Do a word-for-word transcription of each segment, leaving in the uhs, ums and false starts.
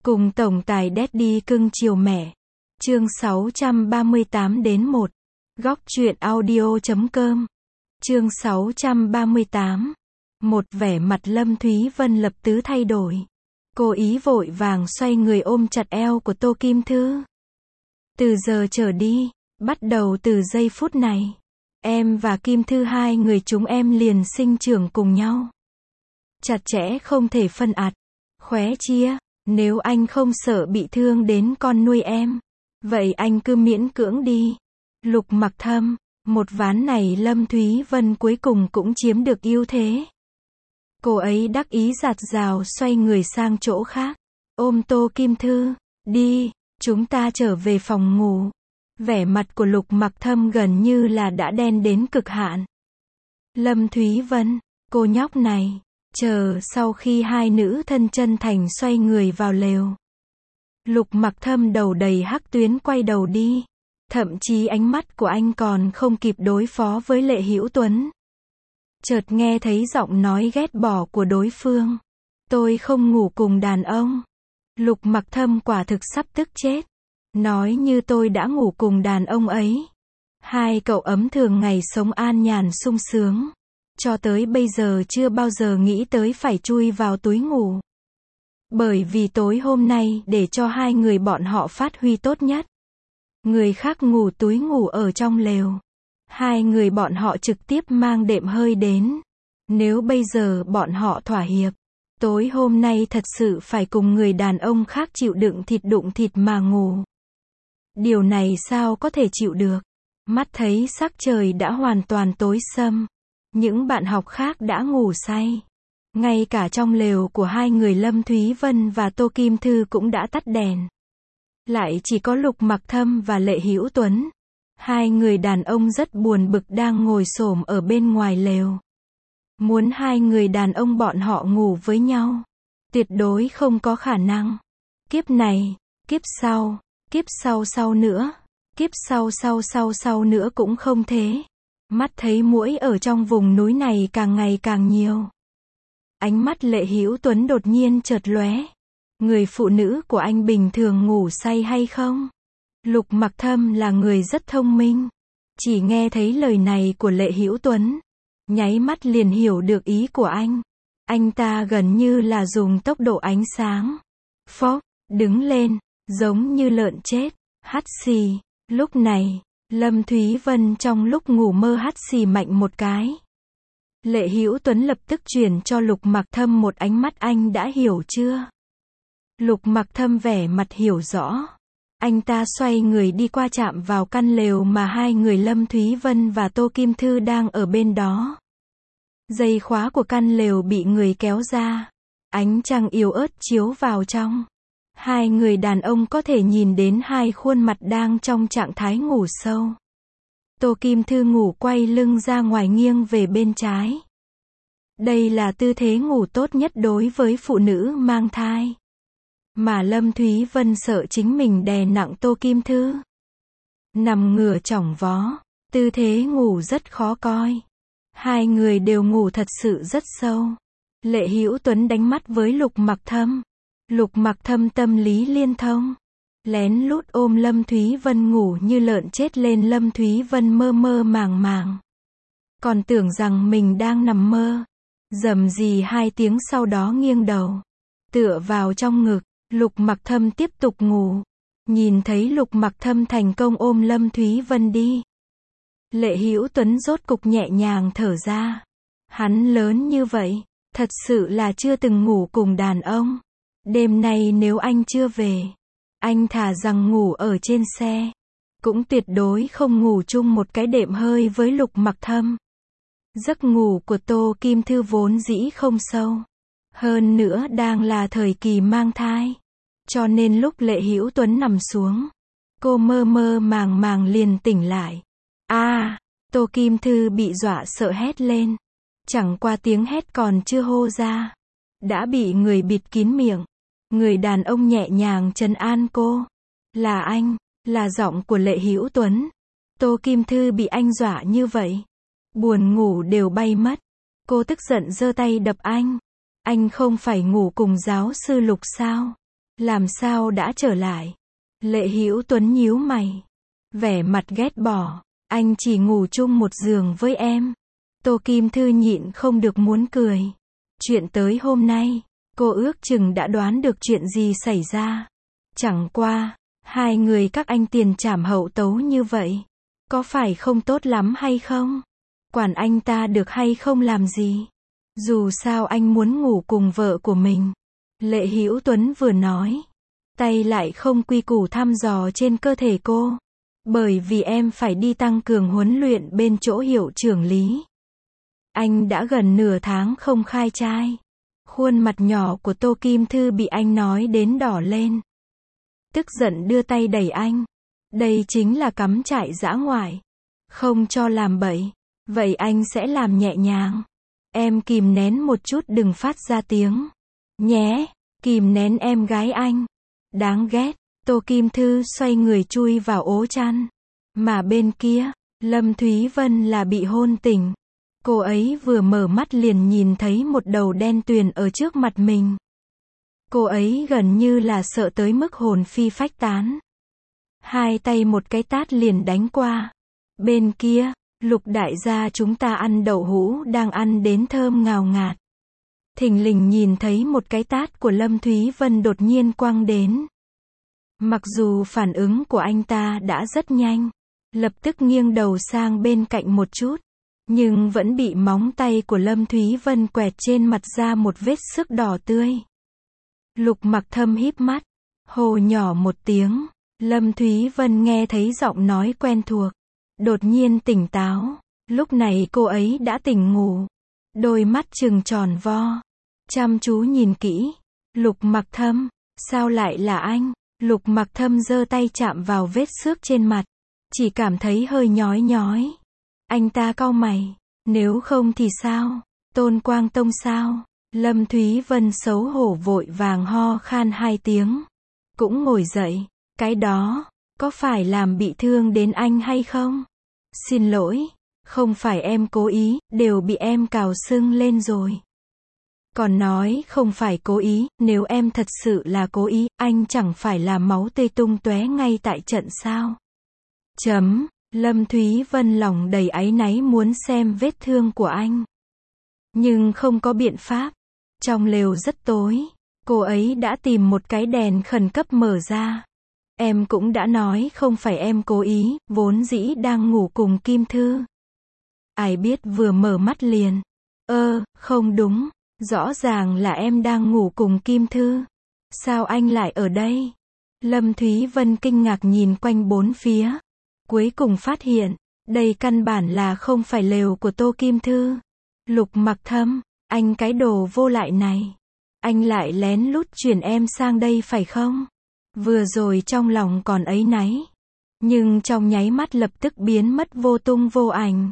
Cùng tổng tài Daddy cưng chiều mẹ. Chương sáu trăm ba mươi tám đến một. Góc truyện audio chấm com. Chương sáu trăm ba mươi tám. Một vẻ mặt Lâm Thúy Vân lập tức thay đổi. Cô ý vội vàng xoay người ôm chặt eo của Tô Kim Thư. Từ giờ trở đi, bắt đầu từ giây phút này, em và Kim Thư hai người chúng em liền sinh trưởng cùng nhau. Chặt chẽ không thể phân ạt, khóe chia. Nếu anh không sợ bị thương đến con nuôi em, vậy anh cứ miễn cưỡng đi. Lục Mặc Thâm, một ván này Lâm Thúy Vân cuối cùng cũng chiếm được ưu thế. Cô ấy đắc ý giạt rào xoay người sang chỗ khác, ôm Tô Kim Thư, đi, chúng ta trở về phòng ngủ. Vẻ mặt của Lục Mặc Thâm gần như là đã đen đến cực hạn. Lâm Thúy Vân, cô nhóc này. Chờ sau khi hai nữ thân chân thành xoay người vào lều, Lục Mặc Thâm đầu đầy hắc tuyến quay đầu đi. Thậm chí ánh mắt của anh còn không kịp đối phó với Lệ Hữu Tuấn. Chợt nghe thấy giọng nói ghét bỏ của đối phương. Tôi không ngủ cùng đàn ông. Lục Mặc Thâm quả thực sắp tức chết. Nói như tôi đã ngủ cùng đàn ông ấy. Hai cậu ấm thường ngày sống an nhàn sung sướng. Cho tới bây giờ chưa bao giờ nghĩ tới phải chui vào túi ngủ. Bởi vì tối hôm nay để cho hai người bọn họ phát huy tốt nhất. Người khác ngủ túi ngủ ở trong lều. Hai người bọn họ trực tiếp mang đệm hơi đến. Nếu bây giờ bọn họ thỏa hiệp, tối hôm nay thật sự phải cùng người đàn ông khác chịu đựng thịt đụng thịt mà ngủ. Điều này sao có thể chịu được. Mắt thấy sắc trời đã hoàn toàn tối sầm. Những bạn học khác đã ngủ say. Ngay cả trong lều của hai người Lâm Thúy Vân và Tô Kim Thư cũng đã tắt đèn. Lại chỉ có Lục Mặc Thâm và Lệ Hữu Tuấn. Hai người đàn ông rất buồn bực đang ngồi xổm ở bên ngoài lều. Muốn hai người đàn ông bọn họ ngủ với nhau. Tuyệt đối không có khả năng. Kiếp này, kiếp sau, kiếp sau sau nữa, kiếp sau sau sau sau nữa cũng không thế. Mắt thấy muỗi ở trong vùng núi này càng ngày càng nhiều. Ánh mắt Lệ Hữu Tuấn đột nhiên chợt lóe. Người phụ nữ của anh bình thường ngủ say hay không? Lục Mặc Thâm là người rất thông minh. Chỉ nghe thấy lời này của Lệ Hữu Tuấn, nháy mắt liền hiểu được ý của anh. Anh ta gần như là dùng tốc độ ánh sáng. Phốc, đứng lên, giống như lợn chết, hắt xì. Lúc này, Lâm Thúy Vân trong lúc ngủ mơ hắt xì mạnh một cái. Lệ Hữu Tuấn lập tức chuyển cho Lục Mặc Thâm một ánh mắt anh đã hiểu chưa? Lục Mặc Thâm vẻ mặt hiểu rõ. Anh ta xoay người đi qua chạm vào căn lều mà hai người Lâm Thúy Vân và Tô Kim Thư đang ở bên đó. Dây khóa của căn lều bị người kéo ra. Ánh trăng yếu ớt chiếu vào trong. Hai người đàn ông có thể nhìn đến hai khuôn mặt đang trong trạng thái ngủ sâu. Tô Kim Thư ngủ quay lưng ra ngoài nghiêng về bên trái. Đây là tư thế ngủ tốt nhất đối với phụ nữ mang thai. Mà Lâm Thúy Vân sợ chính mình đè nặng Tô Kim Thư. Nằm ngửa chỏng vó, tư thế ngủ rất khó coi. Hai người đều ngủ thật sự rất sâu. Lệ Hữu Tuấn đánh mắt với Lục Mặc Thâm. Lục Mặc Thâm tâm lý liên thông. Lén lút ôm Lâm Thúy Vân ngủ như lợn chết lên. Lâm Thúy Vân mơ mơ màng màng. Còn tưởng rằng mình đang nằm mơ. Rầm rì hai tiếng sau đó nghiêng đầu. Tựa vào trong ngực. Lục Mặc Thâm tiếp tục ngủ. Nhìn thấy Lục Mặc Thâm thành công ôm Lâm Thúy Vân đi. Lệ Hữu Tuấn rốt cục nhẹ nhàng thở ra. Hắn lớn như vậy, thật sự là chưa từng ngủ cùng đàn ông. Đêm nay nếu anh chưa về, anh thà rằng ngủ ở trên xe. Cũng tuyệt đối không ngủ chung một cái đệm hơi với Lục Mặc Thâm. Giấc ngủ của Tô Kim Thư vốn dĩ không sâu. Hơn nữa đang là thời kỳ mang thai. Cho nên lúc Lệ Hữu Tuấn nằm xuống, cô mơ mơ màng màng liền tỉnh lại. A, à, Tô Kim Thư bị dọa sợ hét lên. Chẳng qua tiếng hét còn chưa hô ra, đã bị người bịt kín miệng. Người đàn ông nhẹ nhàng trấn an cô. Là anh, là giọng của Lệ Hữu Tuấn. Tô Kim Thư bị anh dọa như vậy, buồn ngủ đều bay mất. Cô tức giận giơ tay đập anh. Anh không phải ngủ cùng giáo sư Lục sao? Làm sao đã trở lại? Lệ Hữu Tuấn nhíu mày. Vẻ mặt ghét bỏ. Anh chỉ ngủ chung một giường với em. Tô Kim Thư nhịn không được muốn cười. Chuyện tới hôm nay, cô ước chừng đã đoán được chuyện gì xảy ra. Chẳng qua, hai người các anh tiền trảm hậu tấu như vậy. Có phải không tốt lắm hay không? Quản anh ta được hay không làm gì? Dù sao anh muốn ngủ cùng vợ của mình. Lệ Hữu Tuấn vừa nói. Tay lại không quy củ thăm dò trên cơ thể cô. Bởi vì em phải đi tăng cường huấn luyện bên chỗ hiệu trưởng Lý. Anh đã gần nửa tháng không khai trai. Khuôn mặt nhỏ của Tô Kim Thư bị anh nói đến đỏ lên. Tức giận đưa tay đẩy anh. Đây chính là cắm trại dã ngoại. Không cho làm bậy. Vậy anh sẽ làm nhẹ nhàng. Em kìm nén một chút đừng phát ra tiếng. Nhé, kìm nén em gái anh. Đáng ghét. Tô Kim Thư xoay người chui vào ố chăn. Mà bên kia, Lâm Thúy Vân là bị hôn tỉnh. Cô ấy vừa mở mắt liền nhìn thấy một đầu đen tuyền ở trước mặt mình. Cô ấy gần như là sợ tới mức hồn phi phách tán. Hai tay một cái tát liền đánh qua. Bên kia, Lục đại gia chúng ta ăn đậu hũ đang ăn đến thơm ngào ngạt. Thình lình nhìn thấy một cái tát của Lâm Thúy Vân đột nhiên quăng đến. Mặc dù phản ứng của anh ta đã rất nhanh, lập tức nghiêng đầu sang bên cạnh một chút, nhưng vẫn bị móng tay của Lâm Thúy Vân quẹt trên mặt ra một vết xước đỏ tươi. Lục Mặc Thâm híp mắt, hô nhỏ một tiếng. Lâm Thúy Vân nghe thấy giọng nói quen thuộc, đột nhiên tỉnh táo. Lúc này cô ấy đã tỉnh ngủ, đôi mắt trừng tròn vo, chăm chú nhìn kỹ. Lục Mặc Thâm, sao lại là anh? Lục Mặc Thâm giơ tay chạm vào vết xước trên mặt, chỉ cảm thấy hơi nhói nhói. Anh ta cau mày, nếu không thì sao? Tôn Quang Tông sao? Lâm Thúy Vân xấu hổ vội vàng ho khan hai tiếng, cũng ngồi dậy. Cái đó, có phải làm bị thương đến anh hay không? Xin lỗi, không phải em cố ý, đều bị em cào sưng lên rồi. Còn nói không phải cố ý, nếu em thật sự là cố ý, anh chẳng phải là máu tươi tung tóe ngay tại trận sao? Chấm, Lâm Thúy Vân lòng đầy áy náy muốn xem vết thương của anh. Nhưng không có biện pháp. Trong lều rất tối, cô ấy đã tìm một cái đèn khẩn cấp mở ra. Em cũng đã nói không phải em cố ý, vốn dĩ đang ngủ cùng Kim Thư. Ai biết vừa mở mắt liền. Ơ, không đúng, rõ ràng là em đang ngủ cùng Kim Thư. Sao anh lại ở đây? Lâm Thúy Vân kinh ngạc nhìn quanh bốn phía. Cuối cùng phát hiện, đây căn bản là không phải lều của Tô Kim Thư. Lục Mặc Thâm, anh cái đồ vô lại này. Anh lại lén lút chuyển em sang đây phải không? Vừa rồi trong lòng còn áy náy, nhưng trong nháy mắt lập tức biến mất vô tung vô ảnh.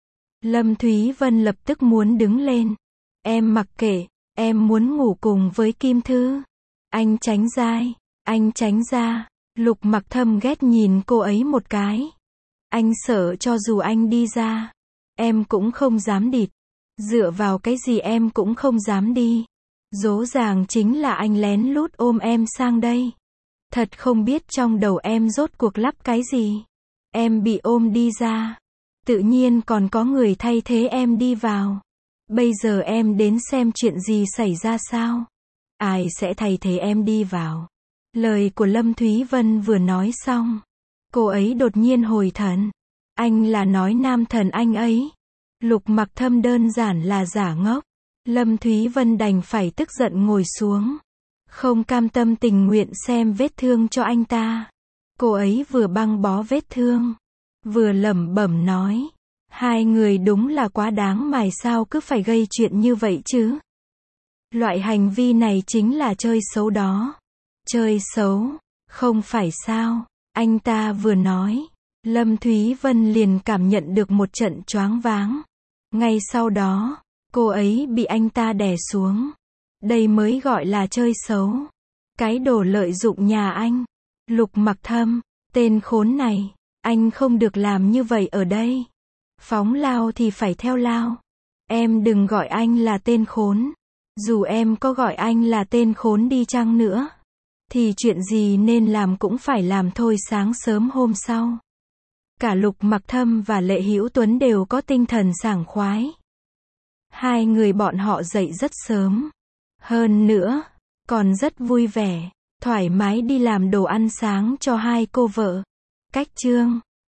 Lâm Thúy Vân lập tức muốn đứng lên. Em mặc kệ, em muốn ngủ cùng với Kim Thư. Anh tránh ra, anh tránh ra. Lục Mặc Thâm ghét nhìn cô ấy một cái. Anh sợ cho dù anh đi ra, em cũng không dám địt. Dựa vào cái gì em cũng không dám đi. Rõ ràng chính là anh lén lút ôm em sang đây. Thật không biết trong đầu em rốt cuộc lắp cái gì. Em bị ôm đi ra, tự nhiên còn có người thay thế em đi vào. Bây giờ em đến xem chuyện gì xảy ra sao? Ai sẽ thay thế em đi vào? Lời của Lâm Thúy Vân vừa nói xong, cô ấy đột nhiên hồi thần. Anh là nói nam thần anh ấy. Lục Mặc Thâm đơn giản là giả ngốc. Lâm Thúy Vân đành phải tức giận ngồi xuống, không cam tâm tình nguyện xem vết thương cho anh ta. Cô ấy vừa băng bó vết thương, vừa lẩm bẩm nói. Hai người đúng là quá đáng mài, sao cứ phải gây chuyện như vậy chứ? Loại hành vi này chính là chơi xấu đó. Chơi xấu, không phải sao? Anh ta vừa nói, Lâm Thúy Vân liền cảm nhận được một trận choáng váng. Ngay sau đó, cô ấy bị anh ta đè xuống. Đây mới gọi là chơi xấu. Cái đồ lợi dụng nhà anh. Lục Mặc Thâm, tên khốn này, anh không được làm như vậy ở đây. Phóng lao thì phải theo lao. Em đừng gọi anh là tên khốn. Dù em có gọi anh là tên khốn đi chăng nữa, thì chuyện gì nên làm cũng phải làm thôi. Sáng sớm hôm sau, cả Lục Mặc Thâm và Lệ Hữu Tuấn đều có tinh thần sảng khoái. Hai người bọn họ dậy rất sớm. Hơn nữa, còn rất vui vẻ, thoải mái đi làm đồ ăn sáng cho hai cô vợ. Cách chương